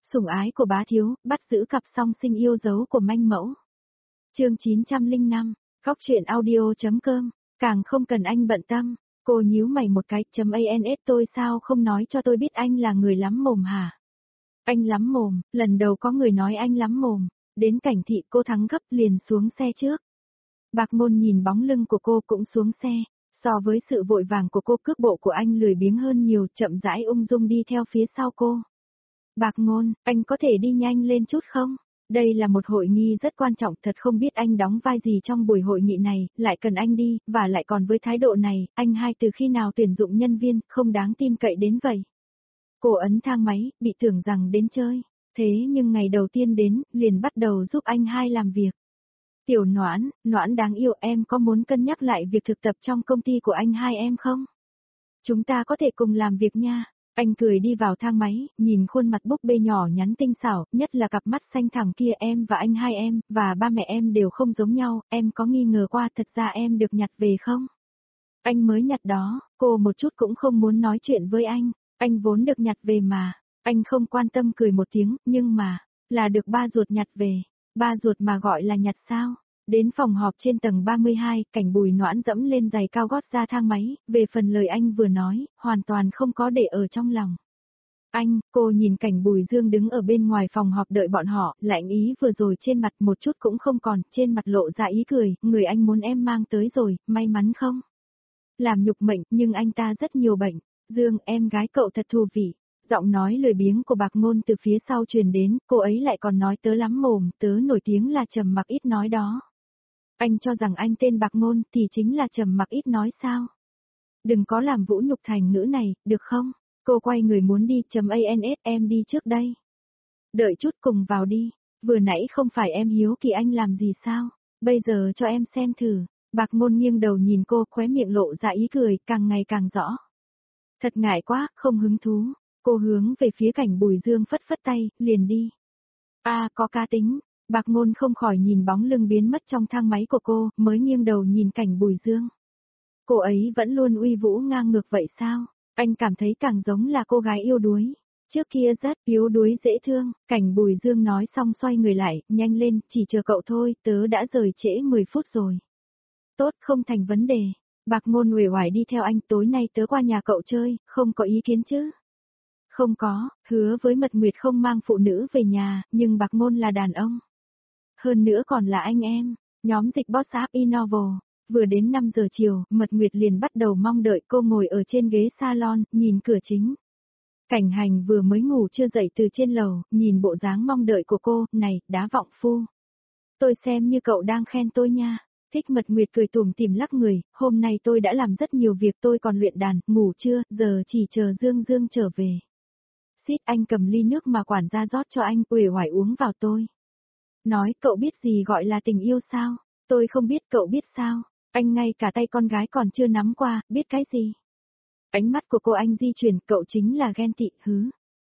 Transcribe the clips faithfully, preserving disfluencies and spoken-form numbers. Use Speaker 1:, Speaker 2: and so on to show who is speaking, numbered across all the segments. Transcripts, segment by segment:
Speaker 1: Sủng ái của bá thiếu, bắt giữ cặp song sinh yêu dấu của manh mẫu. Chương chín trăm lẻ năm, Khóc chuyện audio.com, càng không cần anh bận tâm. Cô nhíu mày một cái, chấm ans tôi sao không nói cho tôi biết anh là người lắm mồm hả? Anh lắm mồm, lần đầu có người nói anh lắm mồm. Đến Cảnh Thị cô thắng gấp liền xuống xe trước. Bạc Ngôn nhìn bóng lưng của cô cũng xuống xe. So với sự vội vàng của cô, cước bộ của anh lười biếng hơn nhiều, chậm rãi ung dung đi theo phía sau cô. Bạc Ngôn, anh có thể đi nhanh lên chút không? Đây là một hội nghị rất quan trọng, thật không biết anh đóng vai gì trong buổi hội nghị này, lại cần anh đi, và lại còn với thái độ này, anh hai từ khi nào tuyển dụng nhân viên, không đáng tin cậy đến vậy. Cô ấn thang máy, bị tưởng rằng đến chơi, thế nhưng ngày đầu tiên đến, liền bắt đầu giúp anh hai làm việc. Tiểu Noãn, Noãn đáng yêu, em có muốn cân nhắc lại việc thực tập trong công ty của anh hai em không? Chúng ta có thể cùng làm việc nha. Anh cười đi vào thang máy, nhìn khuôn mặt búp bê nhỏ nhắn tinh xảo, nhất là cặp mắt xanh thẳm kia. Em và anh hai em, và ba mẹ em đều không giống nhau, em có nghi ngờ qua thật ra em được nhặt về không? Anh mới nhặt đó, cô một chút cũng không muốn nói chuyện với anh, anh vốn được nhặt về mà. Anh không quan tâm cười một tiếng, nhưng mà, là được ba ruột nhặt về, ba ruột mà gọi là nhặt sao? Đến phòng họp trên tầng ba mươi hai, Cảnh Bùi Noãn dẫm lên giày cao gót ra thang máy, về phần lời anh vừa nói, hoàn toàn không có để ở trong lòng. Anh, cô nhìn Cảnh Bùi Dương đứng ở bên ngoài phòng họp đợi bọn họ, lạnh ý vừa rồi trên mặt một chút cũng không còn, trên mặt lộ ra ý cười, người anh muốn em mang tới rồi, may mắn không? Làm nhục mệnh, nhưng anh ta rất nhiều bệnh. Dương, em gái cậu thật thú vị. Giọng nói lười biếng của Bạc Ngôn từ phía sau truyền đến, cô ấy lại còn nói tớ lắm mồm, tớ nổi tiếng là trầm mặc ít nói đó. Anh cho rằng anh tên Bạc Ngôn thì chính là trầm mặc ít nói sao? Đừng có làm vũ nhục thành ngữ này, được không? Cô quay người muốn đi, chấm ans em đi trước đây. Đợi chút cùng vào đi, vừa nãy không phải em hiếu kỳ anh làm gì sao? Bây giờ cho em xem thử. Bạc Ngôn nghiêng đầu nhìn cô, khóe miệng lộ ra ý cười, càng ngày càng rõ. Thật ngại quá, không hứng thú. Cô hướng về phía Cảnh Bùi Dương phất phất tay, liền đi. A à, có cá tính. Bạc Ngôn không khỏi nhìn bóng lưng biến mất trong thang máy của cô, mới nghiêng đầu nhìn Cảnh Bùi Dương. Cô ấy vẫn luôn uy vũ ngang ngược vậy sao? Anh cảm thấy càng giống là cô gái yêu đuối. Trước kia rất yếu đuối dễ thương, Cảnh Bùi Dương nói xong xoay người lại, nhanh lên, chỉ chờ cậu thôi, tớ đã rời trễ mười phút rồi. Tốt, không thành vấn đề. Bạc Ngôn uể oải đi theo anh, tối nay tớ qua nhà cậu chơi, không có ý kiến chứ? Không có, hứa với Mật Nguyệt không mang phụ nữ về nhà, nhưng Bạc Ngôn là đàn ông. Hơn nữa còn là anh em, nhóm dịch Boss App Innovo. Vừa đến năm giờ chiều, Mật Nguyệt liền bắt đầu mong đợi cô ngồi ở trên ghế salon, nhìn cửa chính. Cảnh Hành vừa mới ngủ chưa dậy từ trên lầu, nhìn bộ dáng mong đợi của cô, này, đá vọng phu. Tôi xem như cậu đang khen tôi nha. Thích Mật Nguyệt cười tủm tỉm lắc người, hôm nay tôi đã làm rất nhiều việc, tôi còn luyện đàn, ngủ chưa, giờ chỉ chờ Dương Dương trở về. Xít, anh cầm ly nước mà quản gia rót cho anh, uể oải uống vào. Tôi nói, cậu biết gì gọi là tình yêu sao? Tôi không biết, cậu biết sao? Anh ngay cả tay con gái còn chưa nắm qua, biết cái gì? Ánh mắt của cô anh di chuyển, cậu chính là ghen tị, hứ.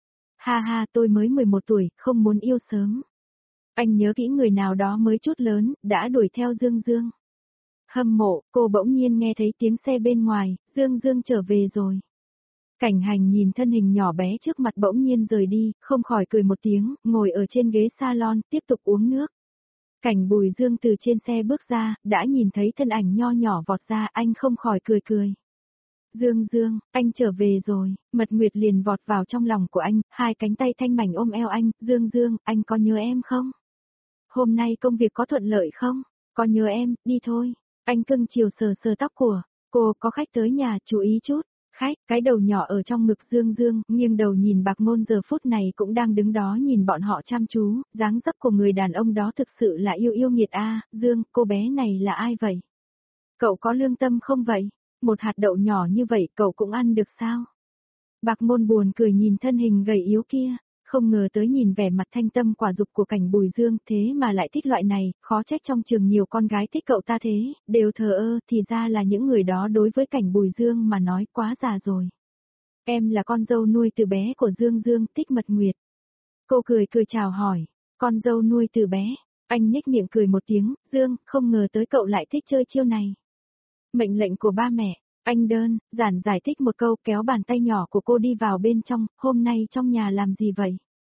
Speaker 1: Ha ha, tôi mới mười một tuổi, không muốn yêu sớm. Anh nhớ kỹ người nào đó mới chút lớn, đã đuổi theo Dương Dương. Hâm mộ, cô bỗng nhiên nghe thấy tiếng xe bên ngoài, Dương Dương trở về rồi. Cảnh Hành nhìn thân hình nhỏ bé trước mặt bỗng nhiên rời đi, không khỏi cười một tiếng, ngồi ở trên ghế salon, tiếp tục uống nước. Cảnh Bùi Dương từ trên xe bước ra, đã nhìn thấy thân ảnh nho nhỏ vọt ra, anh không khỏi cười cười. Dương Dương, anh trở về rồi, Mật Nguyệt liền vọt vào trong lòng của anh, hai cánh tay thanh mảnh ôm eo anh, Dương Dương, anh có nhớ em không? Hôm nay công việc có thuận lợi không? Có nhớ em, đi thôi. Anh cưng chiều sờ sờ tóc của cô, có khách tới nhà, chú ý chút. Khách, cái đầu nhỏ ở trong ngực Dương Dương, nghiêng đầu nhìn Bạc Ngôn giờ phút này cũng đang đứng đó nhìn bọn họ chăm chú, dáng dấp của người đàn ông đó thực sự là yêu yêu nghiệt a. Dương, cô bé này là ai vậy? Cậu có lương tâm không vậy? Một hạt đậu nhỏ như vậy cậu cũng ăn được sao? Bạc Ngôn buồn cười nhìn thân hình gầy yếu kia, không ngờ tới nhìn vẻ mặt thanh tâm quả dục của Cảnh Bùi Dương thế mà lại thích loại này, khó trách trong trường nhiều con gái thích cậu ta thế, đều thờ ơ, thì ra là những người đó đối với Cảnh Bùi Dương mà nói quá già rồi. Em là con dâu nuôi từ bé của Dương Dương, thích Mật Nguyệt. Cô cười cười chào hỏi, con dâu nuôi từ bé, anh nhếch miệng cười một tiếng, Dương, không ngờ tới cậu lại thích chơi chiêu này. Mệnh lệnh của ba mẹ. Anh đơn, giản giải thích một câu kéo bàn tay nhỏ của cô đi vào bên trong, hôm nay trong nhà làm gì vậy?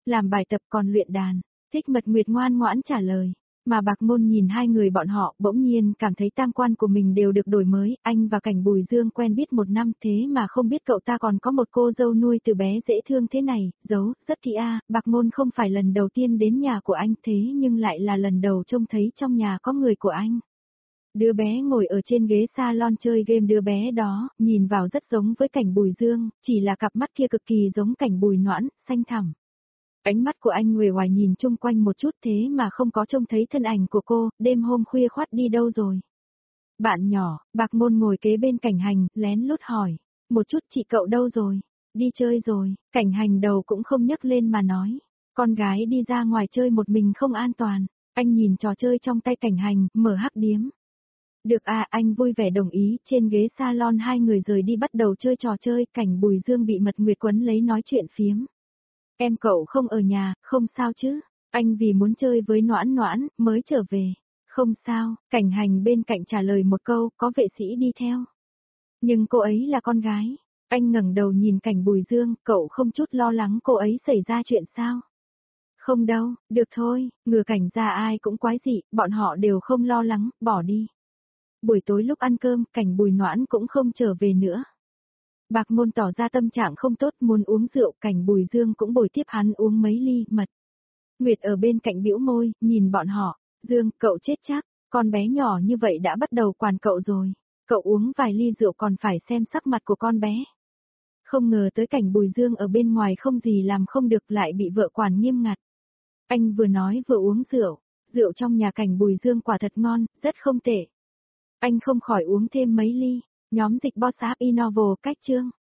Speaker 1: Làm bài tập còn luyện đàn, Thích Mật Nguyệt ngoan ngoãn trả lời. Mà Bạc Ngôn nhìn hai người bọn họ bỗng nhiên cảm thấy tam quan của mình đều được đổi mới, anh và Cảnh Bùi Dương quen biết một năm thế mà không biết cậu ta còn có một cô dâu nuôi từ bé dễ thương thế này, giấu, rất kỹ a. Bạc Ngôn không phải lần đầu tiên đến nhà của anh thế nhưng lại là lần đầu trông thấy trong nhà có người của anh. Đứa bé ngồi ở trên ghế salon chơi game, đứa bé đó, nhìn vào rất giống với Cảnh Bùi Dương, chỉ là cặp mắt kia cực kỳ giống Cảnh Bùi Noãn, xanh thẳm. Ánh mắt của anh nguề hoài nhìn chung quanh một chút thế mà không có trông thấy thân ảnh của cô, đêm hôm khuya khoắt đi đâu rồi. Bạn nhỏ, Bạc Ngôn ngồi kế bên Cảnh Hành, lén lút hỏi, một chút chị cậu đâu rồi, đi chơi rồi, Cảnh Hành đầu cũng không nhấc lên mà nói, con gái đi ra ngoài chơi một mình không an toàn, anh nhìn trò chơi trong tay Cảnh Hành, mở hắc điếm. Được à, anh vui vẻ đồng ý, trên ghế salon hai người rời đi bắt đầu chơi trò chơi, Cảnh Bùi Dương bị Mật Nguyệt quấn lấy nói chuyện phiếm. Em cậu không ở nhà, không sao chứ, anh vì muốn chơi với Noãn Noãn, mới trở về. Không sao, Cảnh Hành bên cạnh trả lời một câu, có vệ sĩ đi theo. Nhưng cô ấy là con gái. Anh ngẩng đầu nhìn Cảnh Bùi Dương, cậu không chút lo lắng cô ấy xảy ra chuyện sao? Không đâu, được thôi, ngừa Cảnh ra ai cũng quái dị, bọn họ đều không lo lắng, bỏ đi. Buổi tối lúc ăn cơm, Cảnh Bùi Noãn cũng không trở về nữa. Bạc Ngôn tỏ ra tâm trạng không tốt muốn uống rượu, Cảnh Bùi Dương cũng bồi tiếp hắn uống mấy ly mật. Nguyệt ở bên cạnh bĩu môi, nhìn bọn họ, Dương, cậu chết chắc, con bé nhỏ như vậy đã bắt đầu quản cậu rồi, cậu uống vài ly rượu còn phải xem sắc mặt của con bé. Không ngờ tới Cảnh Bùi Dương ở bên ngoài không gì làm không được lại bị vợ quản nghiêm ngặt. Anh vừa nói vừa uống rượu, rượu trong nhà Cảnh Bùi Dương quả thật ngon, rất không tệ. Anh không khỏi uống thêm mấy ly, nhóm dịch boss app Innovo cách chương.